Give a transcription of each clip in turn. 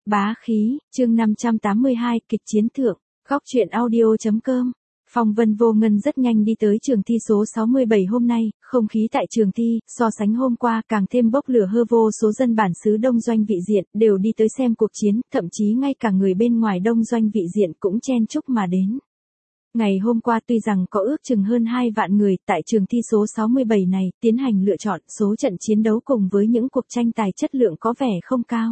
Bá khí, chương 582, kịch chiến thượng, góc truyện audio.com. Phong Vân Vô Ngân rất nhanh đi tới trường thi số 67 hôm nay, không khí tại trường thi, so sánh hôm qua càng thêm bốc lửa hơ vô số dân bản xứ Đông Doanh Vị Diện, đều đi tới xem cuộc chiến, thậm chí ngay cả người bên ngoài Đông Doanh Vị Diện cũng chen chúc mà đến. Ngày hôm qua tuy rằng có ước chừng hơn 2 vạn người tại trường thi số 67 này tiến hành lựa chọn số trận chiến đấu cùng với những cuộc tranh tài chất lượng có vẻ không cao.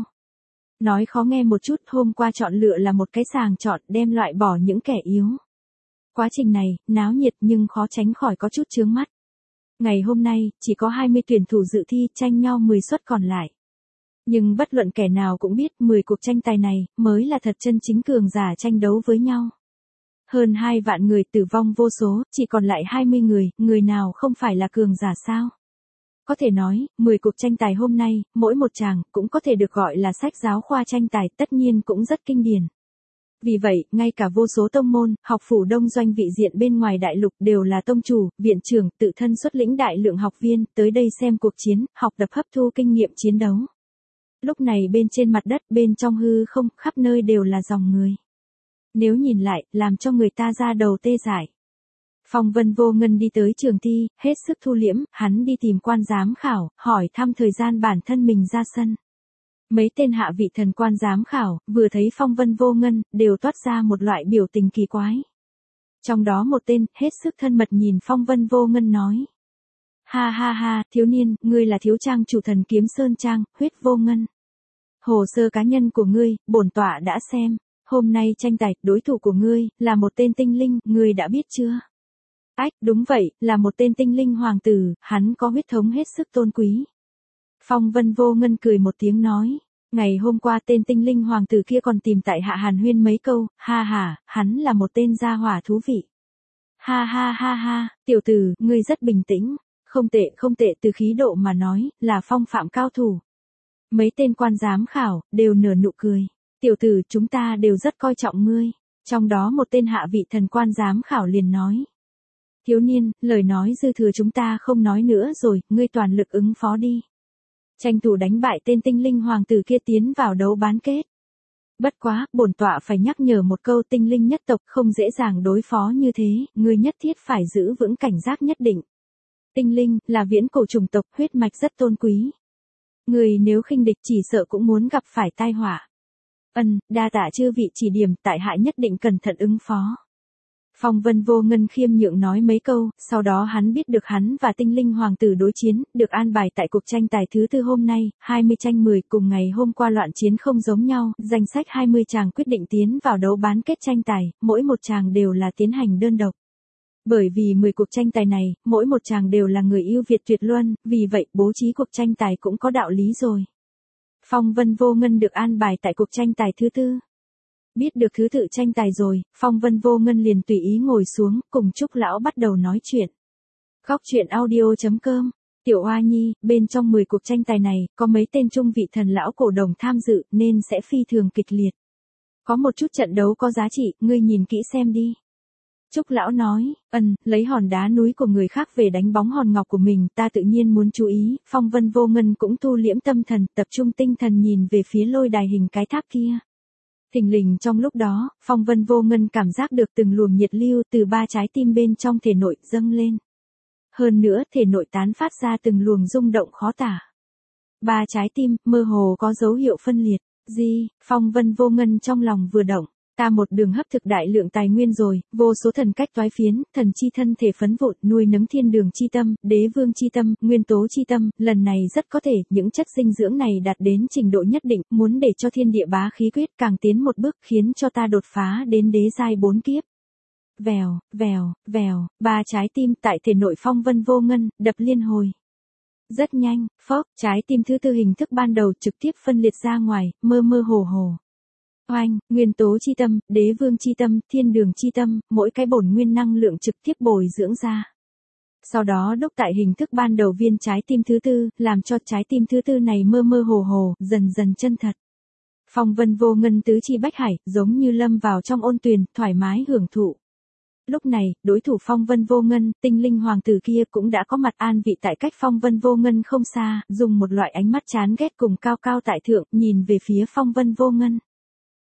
Nói khó nghe một chút, hôm qua chọn lựa là một cái sàng chọn đem loại bỏ những kẻ yếu. Quá trình này, náo nhiệt nhưng khó tránh khỏi có chút chướng mắt. Ngày hôm nay, chỉ có 20 tuyển thủ dự thi tranh nhau 10 suất còn lại. Nhưng bất luận kẻ nào cũng biết 10 cuộc tranh tài này mới là thật chân chính cường giả tranh đấu với nhau. Hơn 2 vạn người tử vong vô số, chỉ còn lại 20 người nào không phải là cường giả sao? Có thể nói, 10 cuộc tranh tài hôm nay, mỗi một tràng cũng có thể được gọi là sách giáo khoa tranh tài, tất nhiên cũng rất kinh điển. Vì vậy, ngay cả vô số tông môn, học phủ Đông Doanh Vị Diện bên ngoài đại lục đều là tông chủ, viện trưởng, tự thân xuất lĩnh đại lượng học viên, tới đây xem cuộc chiến, học tập hấp thu kinh nghiệm chiến đấu. Lúc này bên trên mặt đất, bên trong hư không, khắp nơi đều là dòng người. Nếu nhìn lại, làm cho người ta ra đầu tê dại. Phong Vân Vô Ngân đi tới trường thi, hết sức thu liễm, hắn đi tìm quan giám khảo, hỏi thăm thời gian bản thân mình ra sân. Mấy tên hạ vị thần quan giám khảo, vừa thấy Phong Vân Vô Ngân, đều toát ra một loại biểu tình kỳ quái. Trong đó một tên, hết sức thân mật nhìn Phong Vân Vô Ngân nói. Ha ha ha, thiếu niên, ngươi là thiếu trang chủ thần kiếm sơn trang, huyết vô ngân. Hồ sơ cá nhân của ngươi, bổn tọa đã xem. Hôm nay tranh tài, đối thủ của ngươi, là một tên tinh linh, ngươi đã biết chưa? Ách, đúng vậy, là một tên tinh linh hoàng tử, hắn có huyết thống hết sức tôn quý. Phong Vân Vô Ngân cười một tiếng nói, ngày hôm qua tên tinh linh hoàng tử kia còn tìm tại hạ hàn huyên mấy câu, ha ha, hắn là một tên gia hỏa thú vị. Ha ha ha ha, tiểu tử, ngươi rất bình tĩnh, không tệ từ khí độ mà nói, là phong phạm cao thủ. Mấy tên quan giám khảo, đều nở nụ cười. Tiểu tử, chúng ta đều rất coi trọng ngươi. Trong đó một tên hạ vị thần quan giám khảo liền nói. Thiếu niên, lời nói dư thừa chúng ta không nói nữa rồi, ngươi toàn lực ứng phó đi. Tranh thủ đánh bại tên tinh linh hoàng tử kia tiến vào đấu bán kết. Bất quá, bổn tọa phải nhắc nhở một câu, tinh linh nhất tộc không dễ dàng đối phó như thế, ngươi nhất thiết phải giữ vững cảnh giác nhất định. Tinh linh, là viễn cổ chủng tộc, huyết mạch rất tôn quý. Ngươi nếu khinh địch chỉ sợ cũng muốn gặp phải tai họa. Đa tạ chư vị chỉ điểm, tại hạ nhất định cẩn thận ứng phó. Phong Vân Vô Ngân khiêm nhượng nói mấy câu, sau đó hắn biết được hắn và tinh linh hoàng tử đối chiến, được an bài tại cuộc tranh tài thứ tư hôm nay, 20 tranh 10 cùng ngày hôm qua loạn chiến không giống nhau, danh sách 20 chàng quyết định tiến vào đấu bán kết tranh tài, mỗi một chàng đều là tiến hành đơn độc. Bởi vì 10 cuộc tranh tài này, mỗi một chàng đều là người ưu việt tuyệt luân, vì vậy bố trí cuộc tranh tài cũng có đạo lý rồi. Phong Vân Vô Ngân được an bài tại cuộc tranh tài thứ tư. Biết được thứ tự tranh tài rồi, Phong Vân Vô Ngân liền tùy ý ngồi xuống, cùng Trúc Lão bắt đầu nói chuyện. Góc truyện audio.com, Tiểu Oa Nhi, bên trong 10 cuộc tranh tài này, có mấy tên trung vị thần lão cổ đồng tham dự, nên sẽ phi thường kịch liệt. Có một chút trận đấu có giá trị, ngươi nhìn kỹ xem đi. Trúc Lão nói, lấy hòn đá núi của người khác về đánh bóng hòn ngọc của mình, ta tự nhiên muốn chú ý. Phong Vân Vô Ngân cũng thu liễm tâm thần, tập trung tinh thần nhìn về phía lôi đài hình cái tháp kia. Thình lình trong lúc đó, Phong Vân Vô Ngân cảm giác được từng luồng nhiệt lưu từ 3 trái tim bên trong thể nội dâng lên. Hơn nữa, thể nội tán phát ra từng luồng rung động khó tả. 3 trái tim, mơ hồ có dấu hiệu phân liệt. Phong Vân Vô Ngân trong lòng vừa động. Ta một đường hấp thực đại lượng tài nguyên rồi, vô số thần cách toái phiến, thần chi thân thể phấn vụn, nuôi nấng thiên đường chi tâm, đế vương chi tâm, nguyên tố chi tâm, lần này rất có thể, những chất dinh dưỡng này đạt đến trình độ nhất định, muốn để cho thiên địa bá khí quyết càng tiến một bước, khiến cho ta đột phá đến đế giai 4 kiếp. Vèo, vèo, vèo, 3 trái tim tại thể nội Phong Vân Vô Ngân, đập liên hồi. Rất nhanh, trái tim thứ tư hình thức ban đầu trực tiếp phân liệt ra ngoài, mơ mơ hồ hồ. Oanh, nguyên tố chi tâm, đế vương chi tâm, thiên đường chi tâm, mỗi cái bổn nguyên năng lượng trực tiếp bồi dưỡng ra. Sau đó đúc tại hình thức ban đầu viên trái tim thứ tư, làm cho trái tim thứ tư này mơ mơ hồ hồ, dần dần chân thật. Phong Vân Vô Ngân tứ chi bách hải, giống như lâm vào trong ôn tuyền, thoải mái hưởng thụ. Lúc này, đối thủ Phong Vân Vô Ngân, tinh linh hoàng tử kia cũng đã có mặt an vị tại cách Phong Vân Vô Ngân không xa, dùng một loại ánh mắt chán ghét cùng cao cao tại thượng, nhìn về phía Phong Vân Vô Ngân.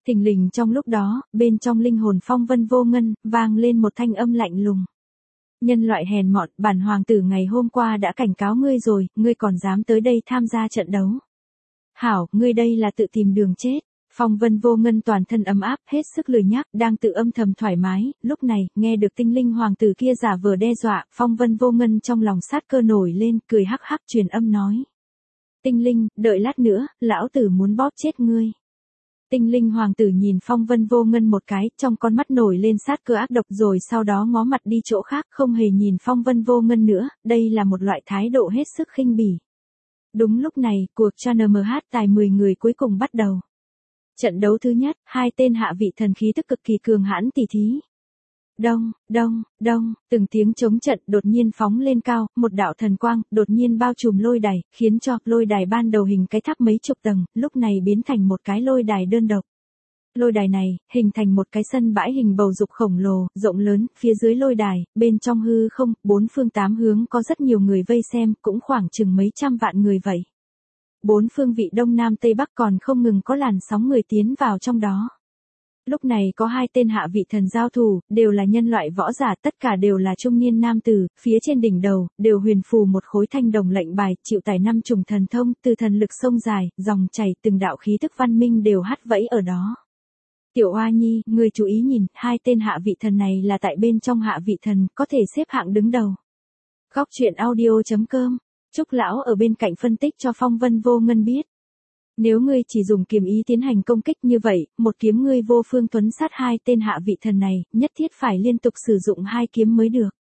Thình lình trong lúc đó, bên trong linh hồn Phong Vân Vô Ngân, vang lên một thanh âm lạnh lùng. Nhân loại hèn mọn, bản hoàng tử ngày hôm qua đã cảnh cáo ngươi rồi, ngươi còn dám tới đây tham gia trận đấu. Hảo, ngươi đây là tự tìm đường chết. Phong Vân Vô Ngân toàn thân ấm áp, hết sức lười nhác, đang tự âm thầm thoải mái, lúc này, nghe được tinh linh hoàng tử kia giả vờ đe dọa, Phong Vân Vô Ngân trong lòng sát cơ nổi lên, cười hắc hắc truyền âm nói. Tinh linh, đợi lát nữa, lão tử muốn bóp chết ngươi. Tinh linh hoàng tử nhìn Phong Vân Vô Ngân một cái, trong con mắt nổi lên sát cơ ác độc rồi sau đó ngó mặt đi chỗ khác, không hề nhìn Phong Vân Vô Ngân nữa, đây là một loại thái độ hết sức khinh bỉ. Đúng lúc này, cuộc CHANMH tài 10 người cuối cùng bắt đầu. Trận đấu thứ nhất, hai tên hạ vị thần khí tức cực kỳ cường hãn tỉ thí. Đông, đông, đông, từng tiếng chống trận đột nhiên phóng lên cao, một đạo thần quang đột nhiên bao trùm lôi đài, khiến cho lôi đài ban đầu hình cái tháp mấy chục tầng, lúc này biến thành một cái lôi đài đơn độc. Lôi đài này, hình thành một cái sân bãi hình bầu dục khổng lồ, rộng lớn, phía dưới lôi đài, bên trong hư không, bốn phương tám hướng có rất nhiều người vây xem, cũng khoảng chừng mấy trăm vạn người vậy. Bốn phương vị đông nam tây bắc còn không ngừng có làn sóng người tiến vào trong đó. Lúc này có hai tên hạ vị thần giao thủ, đều là nhân loại võ giả, tất cả đều là trung niên nam tử, phía trên đỉnh đầu, đều huyền phù một khối thanh đồng lệnh bài, chịu tải 5 chủng thần thông, từ thần lực sông dài, dòng chảy, từng đạo khí thức văn minh đều hắt vẫy ở đó. Tiểu Oa Nhi, người chú ý nhìn, hai tên hạ vị thần này là tại bên trong hạ vị thần, có thể xếp hạng đứng đầu. Góc truyện audio.com, Trúc Lão ở bên cạnh phân tích cho Phong Vân Vô Ngân biết. Nếu ngươi chỉ dùng kiếm ý tiến hành công kích như vậy, một kiếm ngươi vô phương tuấn sát hai tên hạ vị thần này, nhất thiết phải liên tục sử dụng hai kiếm mới được.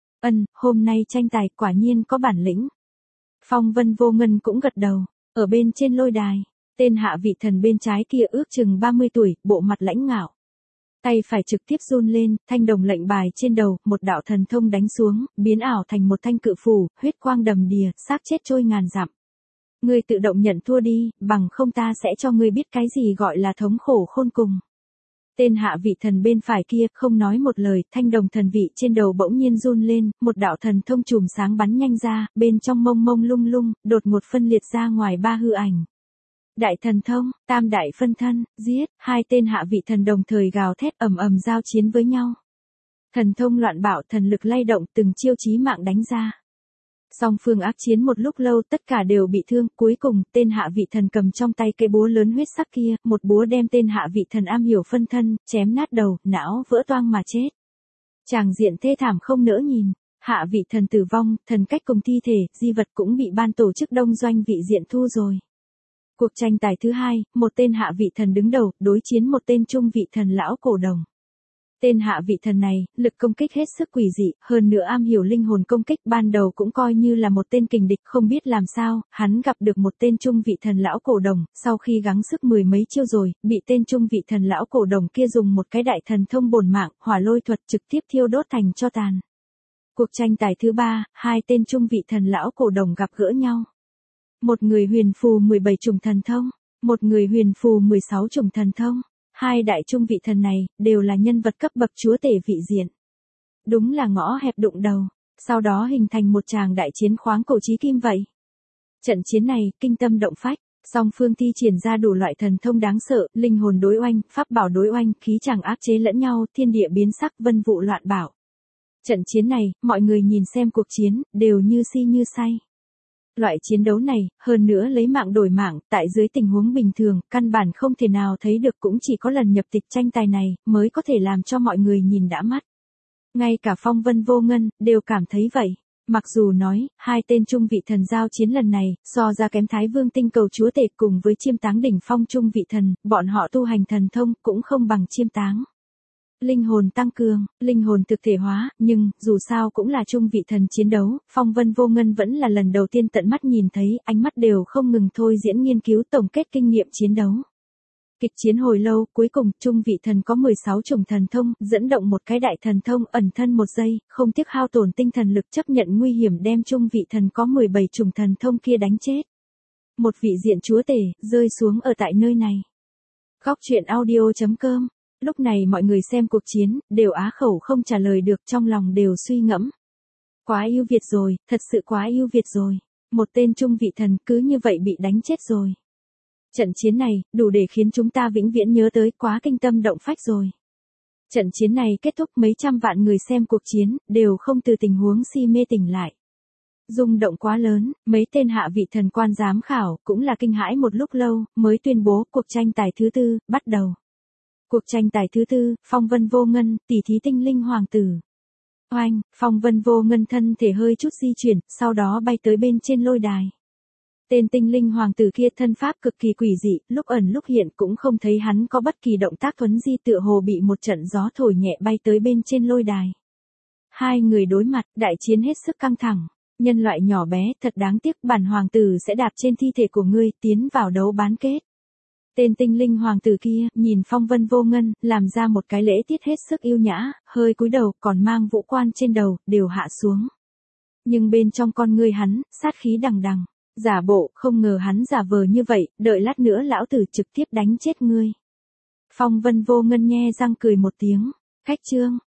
Hôm nay tranh tài quả nhiên có bản lĩnh. Phong Vân Vô Ngân cũng gật đầu, ở bên trên lôi đài, tên hạ vị thần bên trái kia ước chừng 30 tuổi, bộ mặt lãnh ngạo. Tay phải trực tiếp run lên, thanh đồng lệnh bài trên đầu, một đạo thần thông đánh xuống, biến ảo thành một thanh cự phù, huyết quang đầm đìa, xác chết trôi ngàn dặm. Ngươi tự động nhận thua đi, bằng không ta sẽ cho ngươi biết cái gì gọi là thống khổ khôn cùng. Tên hạ vị thần bên phải kia không nói một lời, thanh đồng thần vị trên đầu bỗng nhiên run lên, một đạo thần thông chùm sáng bắn nhanh ra, bên trong mông mông lung lung, đột ngột phân liệt ra ngoài ba hư ảnh. Đại thần thông, tam đại phân thân, giết, hai tên hạ vị thần đồng thời gào thét ầm ầm giao chiến với nhau. Thần thông loạn bạo, thần lực lay động, từng chiêu chí mạng đánh ra. Song phương ác chiến một lúc lâu, tất cả đều bị thương, cuối cùng, tên hạ vị thần cầm trong tay cây búa lớn huyết sắc kia, một búa đem tên hạ vị thần am hiểu phân thân, chém nát đầu, não vỡ toang mà chết. Tràng diện thê thảm không nỡ nhìn, hạ vị thần tử vong, thần cách cùng thi thể, di vật cũng bị ban tổ chức đông doanh vị diện thu rồi. Cuộc tranh tài thứ hai, một tên hạ vị thần đứng đầu, đối chiến một tên trung vị thần lão cổ đồng. Tên hạ vị thần này, lực công kích hết sức quỷ dị, hơn nữa am hiểu linh hồn công kích, ban đầu cũng coi như là một tên kình địch, không biết làm sao, hắn gặp được một tên trung vị thần lão cổ đồng, sau khi gắng sức mười mấy chiêu rồi, bị tên trung vị thần lão cổ đồng kia dùng một cái đại thần thông bổn mạng, hỏa lôi thuật trực tiếp thiêu đốt thành tro tàn. Cuộc tranh tài thứ ba, hai tên trung vị thần lão cổ đồng gặp gỡ nhau. Một người huyền phù 17 chủng thần thông, một người huyền phù 16 chủng thần thông. Hai đại trung vị thần này, đều là nhân vật cấp bậc chúa tể vị diện. Đúng là ngõ hẹp đụng đầu, sau đó hình thành một tràng đại chiến khoáng cổ chí kim vậy. Trận chiến này, kinh tâm động phách, song phương thi triển ra đủ loại thần thông đáng sợ, linh hồn đối oanh, pháp bảo đối oanh, khí chàng áp chế lẫn nhau, thiên địa biến sắc, vân vụ loạn bảo. Trận chiến này, mọi người nhìn xem cuộc chiến, đều như si như say. Loại chiến đấu này, hơn nữa lấy mạng đổi mạng, tại dưới tình huống bình thường, căn bản không thể nào thấy được, cũng chỉ có lần nhập tịch tranh tài này, mới có thể làm cho mọi người nhìn đã mắt. Ngay cả Phong Vân Vô Ngân, đều cảm thấy vậy. Mặc dù nói, hai tên trung vị thần giao chiến lần này, so ra kém Thái Vương tinh cầu chúa tể cùng với Chiêm Táng đỉnh phong trung vị thần, bọn họ tu hành thần thông, cũng không bằng Chiêm Táng. Linh hồn tăng cường, linh hồn thực thể hóa, nhưng, dù sao cũng là trung vị thần chiến đấu, Phong Vân Vô Ngân vẫn là lần đầu tiên tận mắt nhìn thấy, ánh mắt đều không ngừng thôi diễn nghiên cứu tổng kết kinh nghiệm chiến đấu. Kịch chiến hồi lâu, cuối cùng, trung vị thần có 16 chủng thần thông, dẫn động một cái đại thần thông, ẩn thân một giây, không tiếc hao tổn tinh thần lực chấp nhận nguy hiểm đem trung vị thần có 17 chủng thần thông kia đánh chết. Một vị diện chúa tể, rơi xuống ở tại nơi này. Góc truyện audio.com. Lúc này mọi người xem cuộc chiến, đều á khẩu không trả lời được, trong lòng đều suy ngẫm. Quá ưu việt rồi, thật sự quá ưu việt rồi. Một tên trung vị thần cứ như vậy bị đánh chết rồi. Trận chiến này, đủ để khiến chúng ta vĩnh viễn nhớ tới, quá kinh tâm động phách rồi. Trận chiến này kết thúc, mấy trăm vạn người xem cuộc chiến, đều không từ tình huống si mê tỉnh lại. Rung động quá lớn, mấy tên hạ vị thần quan giám khảo, cũng là kinh hãi một lúc lâu, mới tuyên bố cuộc tranh tài thứ tư, bắt đầu. Cuộc tranh tài thứ tư, Phong Vân Vô Ngân, tỷ thí tinh linh hoàng tử. Oanh, Phong Vân Vô Ngân thân thể hơi chút di chuyển, sau đó bay tới bên trên lôi đài. Tên tinh linh hoàng tử kia thân pháp cực kỳ quỷ dị, lúc ẩn lúc hiện cũng không thấy hắn có bất kỳ động tác thuấn di, tựa hồ bị một trận gió thổi nhẹ bay tới bên trên lôi đài. Hai người đối mặt, đại chiến hết sức căng thẳng. Nhân loại nhỏ bé, thật đáng tiếc, bản hoàng tử sẽ đạp trên thi thể của ngươi, tiến vào đấu bán kết. Tên tinh linh hoàng tử kia, nhìn Phong Vân Vô Ngân, làm ra một cái lễ tiết hết sức yêu nhã, hơi cúi đầu, còn mang vũ quan trên đầu, đều hạ xuống. Nhưng bên trong con ngươi hắn, sát khí đằng đằng. Giả bộ, không ngờ hắn giả vờ như vậy, đợi lát nữa lão tử trực tiếp đánh chết ngươi. Phong Vân Vô Ngân nhe răng cười một tiếng. Khách trương,